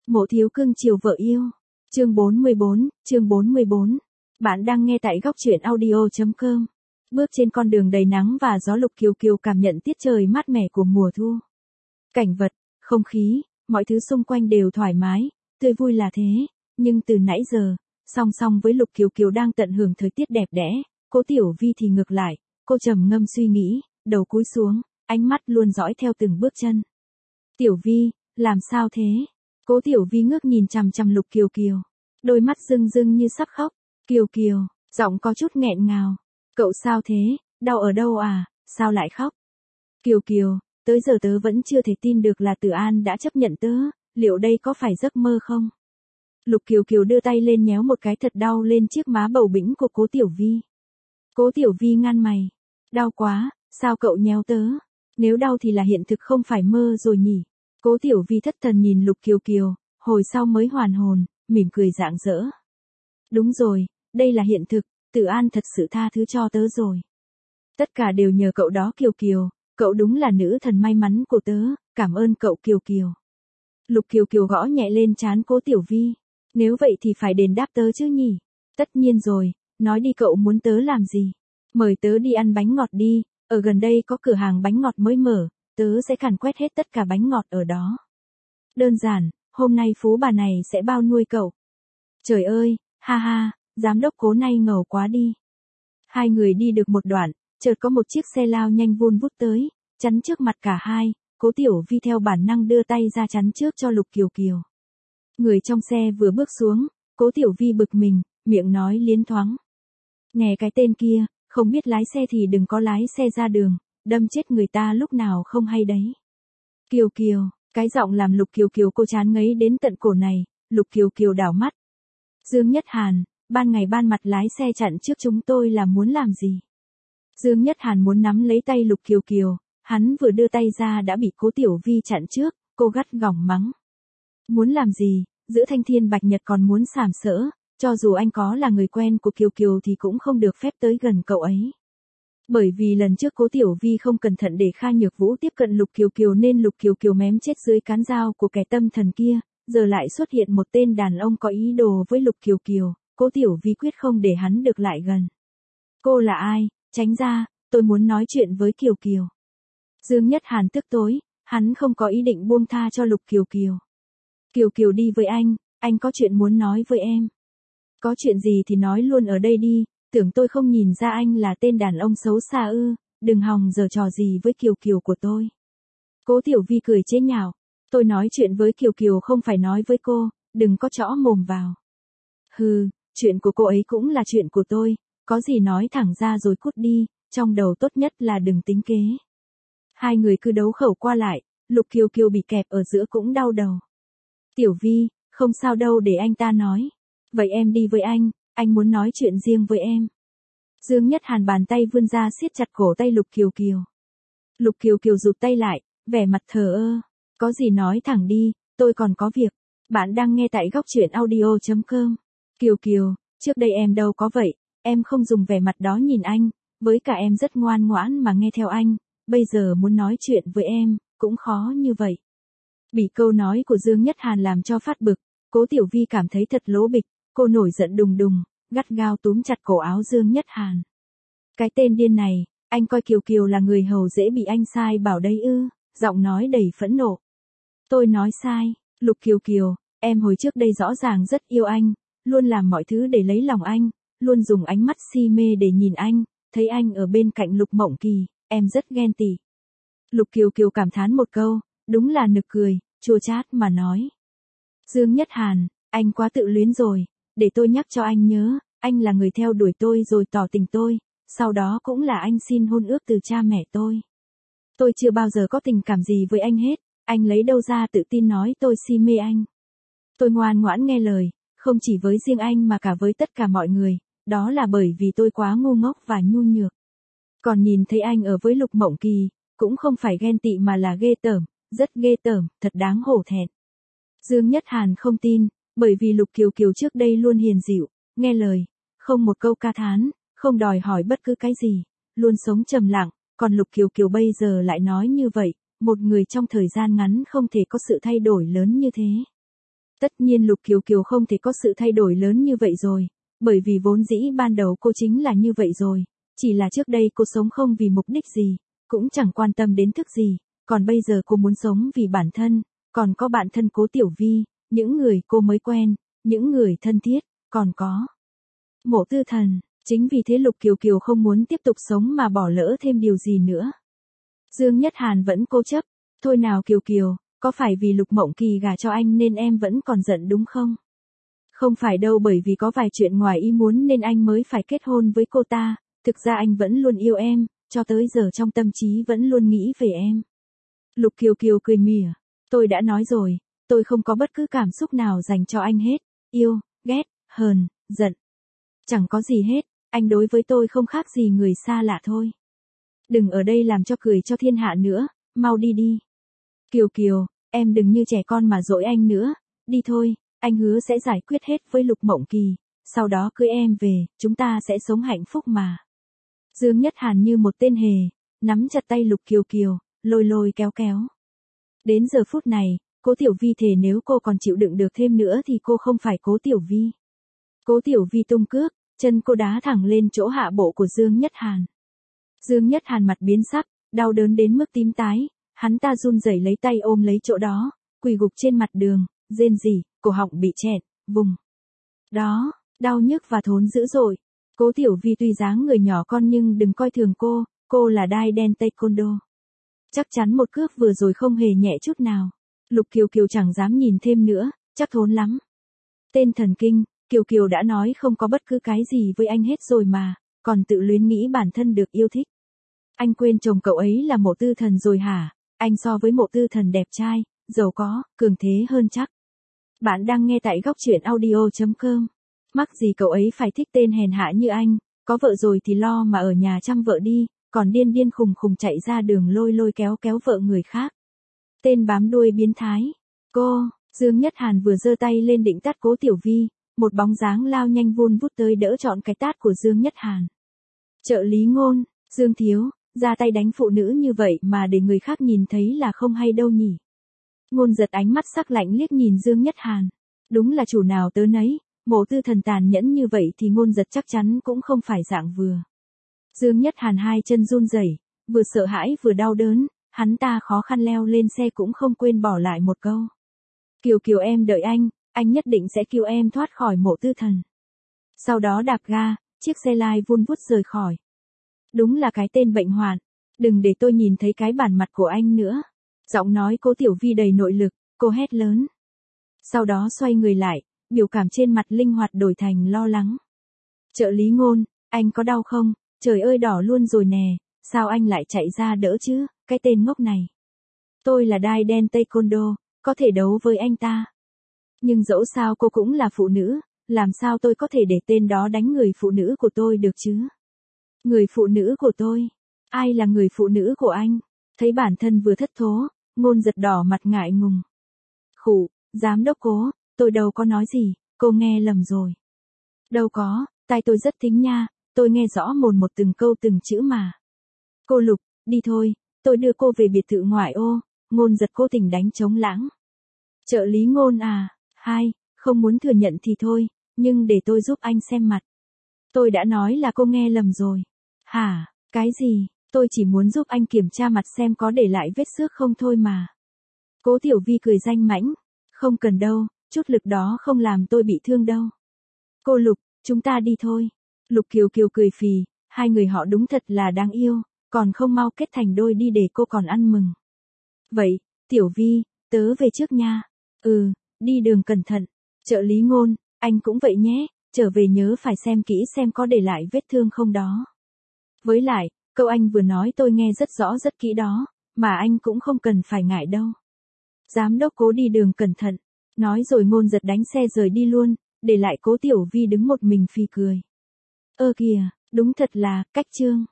Mộ thiếu cưng chiều vợ yêu. Chương 44. Bạn đang nghe tại góc truyện audio.com. Bước trên con đường đầy nắng và gió, Lục Kiều Kiều cảm nhận tiết trời mát mẻ của mùa thu. Cảnh vật, không khí, mọi thứ xung quanh đều thoải mái, tươi vui là thế, nhưng từ nãy giờ, song song với Lục Kiều Kiều đang tận hưởng thời tiết đẹp đẽ, Cố Tiểu Vi thì ngược lại, cô trầm ngâm suy nghĩ, đầu cúi xuống, ánh mắt luôn dõi theo từng bước chân. Tiểu Vi, làm sao thế? Cố Tiểu Vi ngước nhìn chằm chằm Lục Kiều Kiều, đôi mắt rưng rưng như sắp khóc. Kiều Kiều, giọng có chút nghẹn ngào. Cậu sao thế, đau ở đâu à, sao lại khóc? Kiều Kiều, tới giờ tớ vẫn chưa thể tin được là Tử An đã chấp nhận tớ, liệu đây có phải giấc mơ không? Lục Kiều Kiều đưa tay lên nhéo một cái thật đau lên chiếc má bầu bĩnh của Cố Tiểu Vi. Cố Tiểu Vi nhăn mày. Đau quá, sao cậu nhéo tớ? Nếu đau thì là hiện thực không phải mơ rồi nhỉ? Cố Tiểu Vi thất thần nhìn Lục Kiều Kiều, hồi sau mới hoàn hồn, mỉm cười rạng rỡ. Đúng rồi, đây là hiện thực, Tử An thật sự tha thứ cho tớ rồi. Tất cả đều nhờ cậu đó Kiều Kiều, cậu đúng là nữ thần may mắn của tớ, cảm ơn cậu Kiều Kiều. Lục Kiều Kiều gõ nhẹ lên trán Cố Tiểu Vi. Nếu vậy thì phải đền đáp tớ chứ nhỉ? Tất nhiên rồi, nói đi cậu muốn tớ làm gì? Mời tớ đi ăn bánh ngọt đi, ở gần đây có cửa hàng bánh ngọt mới mở, tớ sẽ càn quét hết tất cả bánh ngọt ở đó. Đơn giản, hôm nay phú bà này sẽ bao nuôi cậu. Trời ơi, ha ha, giám đốc Cố này ngầu quá đi. Hai người đi được một đoạn, chợt có một chiếc xe lao nhanh vun vút tới, chắn trước mặt cả hai, Cố Tiểu Vi theo bản năng đưa tay ra chắn trước cho Lục Kiều Kiều. Người trong xe vừa bước xuống, Cố Tiểu Vi bực mình, miệng nói liến thoáng. Nghe cái tên kia, không biết lái xe thì đừng có lái xe ra đường, đâm chết người ta lúc nào không hay đấy. Kiều Kiều, cái giọng làm Lục Kiều Kiều cô chán ngấy đến tận cổ này. Lục Kiều Kiều đảo mắt. Dương Nhất Hàn, ban ngày ban mặt lái xe chặn trước chúng tôi là muốn làm gì? Dương Nhất Hàn muốn nắm lấy tay Lục Kiều Kiều, hắn vừa đưa tay ra đã bị Cố Tiểu Vi chặn trước, cô gắt gỏng mắng. Muốn làm gì, giữa thanh thiên bạch nhật còn muốn sàm sỡ, cho dù anh có là người quen của Kiều Kiều thì cũng không được phép tới gần cậu ấy. Bởi vì lần trước Cố Tiểu Vi không cẩn thận để Kha Nhược Vũ tiếp cận Lục Kiều Kiều nên Lục Kiều Kiều mém chết dưới cán dao của kẻ tâm thần kia, giờ lại xuất hiện một tên đàn ông có ý đồ với Lục Kiều Kiều, Cố Tiểu Vi quyết không để hắn được lại gần. Cô là ai, tránh ra, tôi muốn nói chuyện với Kiều Kiều. Dương Nhất Hàn tức tối, hắn không có ý định buông tha cho Lục Kiều Kiều. Kiều Kiều đi với anh có chuyện muốn nói với em. Có chuyện gì thì nói luôn ở đây đi, tưởng tôi không nhìn ra anh là tên đàn ông xấu xa ư, đừng hòng giở trò gì với Kiều Kiều của tôi. Cố Tiểu Vi cười chế nhạo, tôi nói chuyện với Kiều Kiều không phải nói với cô, đừng có chõ mồm vào. Hừ, chuyện của cô ấy cũng là chuyện của tôi, có gì nói thẳng ra rồi cút đi, trong đầu tốt nhất là đừng tính kế. Hai người cứ đấu khẩu qua lại, Lục Kiều Kiều bị kẹp ở giữa cũng đau đầu. Tiểu Vi, không sao đâu để anh ta nói. Vậy em đi với anh muốn nói chuyện riêng với em. Dương Nhất Hàn bàn tay vươn ra siết chặt cổ tay Lục Kiều Kiều. Lục Kiều Kiều rụt tay lại, vẻ mặt thờ ơ. Có gì nói thẳng đi, tôi còn có việc. Bạn đang nghe tại góc truyện audio.com. Kiều Kiều, trước đây em đâu có vậy, em không dùng vẻ mặt đó nhìn anh, với cả em rất ngoan ngoãn mà nghe theo anh, bây giờ muốn nói chuyện với em, cũng khó như vậy. Bị câu nói của Dương Nhất Hàn làm cho phát bực, Cố Tiểu Vi cảm thấy thật lố bịch, cô nổi giận đùng đùng, gắt gao túm chặt cổ áo Dương Nhất Hàn. Cái tên điên này, anh coi Kiều Kiều là người hầu dễ bị anh sai bảo đấy ư, giọng nói đầy phẫn nộ. Tôi nói sai, Lục Kiều Kiều, em hồi trước đây rõ ràng rất yêu anh, luôn làm mọi thứ để lấy lòng anh, luôn dùng ánh mắt si mê để nhìn anh, thấy anh ở bên cạnh Lục Mộng Kỳ, em rất ghen tị. Lục Kiều Kiều cảm thán một câu, đúng là nực cười, chua chát mà nói. Dương Nhất Hàn, anh quá tự luyến rồi, để tôi nhắc cho anh nhớ, anh là người theo đuổi tôi rồi tỏ tình tôi, sau đó cũng là anh xin hôn ước từ cha mẹ tôi. Tôi chưa bao giờ có tình cảm gì với anh hết, anh lấy đâu ra tự tin nói tôi si mê anh. Tôi ngoan ngoãn nghe lời, không chỉ với riêng anh mà cả với tất cả mọi người, đó là bởi vì tôi quá ngu ngốc và nhu nhược. Còn nhìn thấy anh ở với Lục Mộng Kỳ, cũng không phải ghen tị mà là ghê tởm, rất ghê tởm, thật đáng hổ thẹn. Dương Nhất Hàn không tin, bởi vì Lục Kiều Kiều trước đây luôn hiền dịu, nghe lời, không một câu ca thán, không đòi hỏi bất cứ cái gì, luôn sống trầm lặng, còn Lục Kiều Kiều bây giờ lại nói như vậy, một người trong thời gian ngắn không thể có sự thay đổi lớn như thế. Tất nhiên Lục Kiều Kiều không thể có sự thay đổi lớn như vậy rồi, bởi vì vốn dĩ ban đầu cô chính là như vậy rồi, chỉ là trước đây cô sống không vì mục đích gì, cũng chẳng quan tâm đến thức gì, còn bây giờ cô muốn sống vì bản thân, còn có bạn thân Cố Tiểu Vi, những người cô mới quen, những người thân thiết, còn có Mộ Tư Thần, chính vì thế Lục Kiều Kiều không muốn tiếp tục sống mà bỏ lỡ thêm điều gì nữa. Dương Nhất Hàn vẫn cố chấp, thôi nào Kiều Kiều, có phải vì Lục Mộng Kỳ gả cho anh nên em vẫn còn giận đúng không? Không phải đâu, bởi vì có vài chuyện ngoài ý muốn nên anh mới phải kết hôn với cô ta, thực ra anh vẫn luôn yêu em, cho tới giờ trong tâm trí vẫn luôn nghĩ về em. Lục Kiều Kiều cười mỉa, tôi đã nói rồi, tôi không có bất cứ cảm xúc nào dành cho anh hết, yêu, ghét, hờn, giận. Chẳng có gì hết, anh đối với tôi không khác gì người xa lạ thôi. Đừng ở đây làm cho cười cho thiên hạ nữa, mau đi đi. Kiều Kiều, em đừng như trẻ con mà dỗi anh nữa, đi thôi, anh hứa sẽ giải quyết hết với Lục Mộng Kỳ, sau đó cưới em về, chúng ta sẽ sống hạnh phúc mà. Dương Nhất Hàn như một tên hề, nắm chặt tay Lục Kiều Kiều, lôi lôi kéo kéo. Đến giờ phút này, Cố Tiểu Vi thề nếu cô còn chịu đựng được thêm nữa thì cô không phải Cố Tiểu Vi. Cố Tiểu Vi tung cước, chân cô đá thẳng lên chỗ hạ bộ của Dương Nhất Hàn. Dương Nhất Hàn mặt biến sắc, đau đớn đến mức tím tái, hắn ta run rẩy lấy tay ôm lấy chỗ đó, quỳ gục trên mặt đường, rên rỉ, cổ họng bị chẹn, vùng. Đó, đau nhức và thốn dữ dội. Cố Tiểu Vi tuy dáng người nhỏ con nhưng đừng coi thường cô là đai đen taekwondo. Chắc chắn một cước vừa rồi không hề nhẹ chút nào. Lục Kiều Kiều chẳng dám nhìn thêm nữa, chắc thốn lắm. Tên thần kinh, Kiều Kiều đã nói không có bất cứ cái gì với anh hết rồi mà, còn tự luyến nghĩ bản thân được yêu thích. Anh quên chồng cậu ấy là Mộ Tư Thần rồi hả? Anh so với Mộ Tư Thần đẹp trai, giàu có, cường thế hơn chắc. Bạn đang nghe tại góc truyện audio.com. Mắc gì cậu ấy phải thích tên hèn hạ như anh, có vợ rồi thì lo mà ở nhà chăm vợ đi, còn điên điên khùng khùng chạy ra đường lôi lôi kéo kéo vợ người khác. Tên bám đuôi biến thái. Dương Nhất Hàn vừa giơ tay lên định tát Cố Tiểu Vi, một bóng dáng lao nhanh vun vút tới đỡ trọn cái tát của Dương Nhất Hàn. Trợ lý Ngôn, Dương thiếu, ra tay đánh phụ nữ như vậy mà để người khác nhìn thấy là không hay đâu nhỉ. Ngôn giật ánh mắt sắc lạnh liếc nhìn Dương Nhất Hàn. Đúng là chủ nào tớ nấy, Mộ Tư Thần tàn nhẫn như vậy thì Ngôn giật chắc chắn cũng không phải dạng vừa. Dương Nhất Hàn hai chân run rẩy, vừa sợ hãi vừa đau đớn, hắn ta khó khăn leo lên xe cũng không quên bỏ lại một câu. Kiều Kiều em đợi anh nhất định sẽ cứu em thoát khỏi Mộ Tư Thần. Sau đó đạp ga, chiếc xe lai vun vút rời khỏi. Đúng là cái tên bệnh hoạn, đừng để tôi nhìn thấy cái bản mặt của anh nữa. Giọng nói Cố Tiểu Vi đầy nội lực, cô hét lớn. Sau đó xoay người lại, biểu cảm trên mặt linh hoạt đổi thành lo lắng. Trợ lý Ngôn, anh có đau không? Trời ơi đỏ luôn rồi nè, sao anh lại chạy ra đỡ chứ, cái tên ngốc này. Tôi là đai đen taekwondo, có thể đấu với anh ta. Nhưng dẫu sao cô cũng là phụ nữ, làm sao tôi có thể để tên đó đánh người phụ nữ của tôi được chứ? Người phụ nữ của tôi? Ai là người phụ nữ của anh? Thấy bản thân vừa thất thố, Ngôn giật đỏ mặt ngại ngùng. Khụ, giám đốc Cố, tôi đâu có nói gì, cô nghe lầm rồi. Đâu có, tai tôi rất thính nha, tôi nghe rõ mồn một từng câu từng chữ mà. Cô Lục, đi thôi, tôi đưa cô về biệt thự ngoại ô. Ngôn giật cố tình đánh trống lãng. Trợ lý Ngôn à, không muốn thừa nhận thì thôi, nhưng để tôi giúp anh xem mặt. Tôi đã nói là cô nghe lầm rồi. Hả, cái gì, tôi chỉ muốn giúp anh kiểm tra mặt xem có để lại vết xước không thôi mà. Cố Tiểu Vi cười danh mãnh, không cần đâu, chút lực đó không làm tôi bị thương đâu. Cô Lục, chúng ta đi thôi. Lục Kiều Kiều cười phì, hai người họ đúng thật là đáng yêu, còn không mau kết thành đôi đi để cô còn ăn mừng. Vậy, Tiểu Vi, tớ về trước nha. Đi đường cẩn thận. Trợ lý Ngôn, anh cũng vậy nhé, trở về nhớ phải xem kỹ xem có để lại vết thương không đó. Với lại, câu anh vừa nói tôi nghe rất rõ rất kỹ đó, mà anh cũng không cần phải ngại đâu. Giám đốc Cố đi đường cẩn thận. Nói rồi Ngôn giật đánh xe rời đi luôn, để lại Cố Tiểu Vi đứng một mình phì cười. Kìa, đúng thật là, cách chương.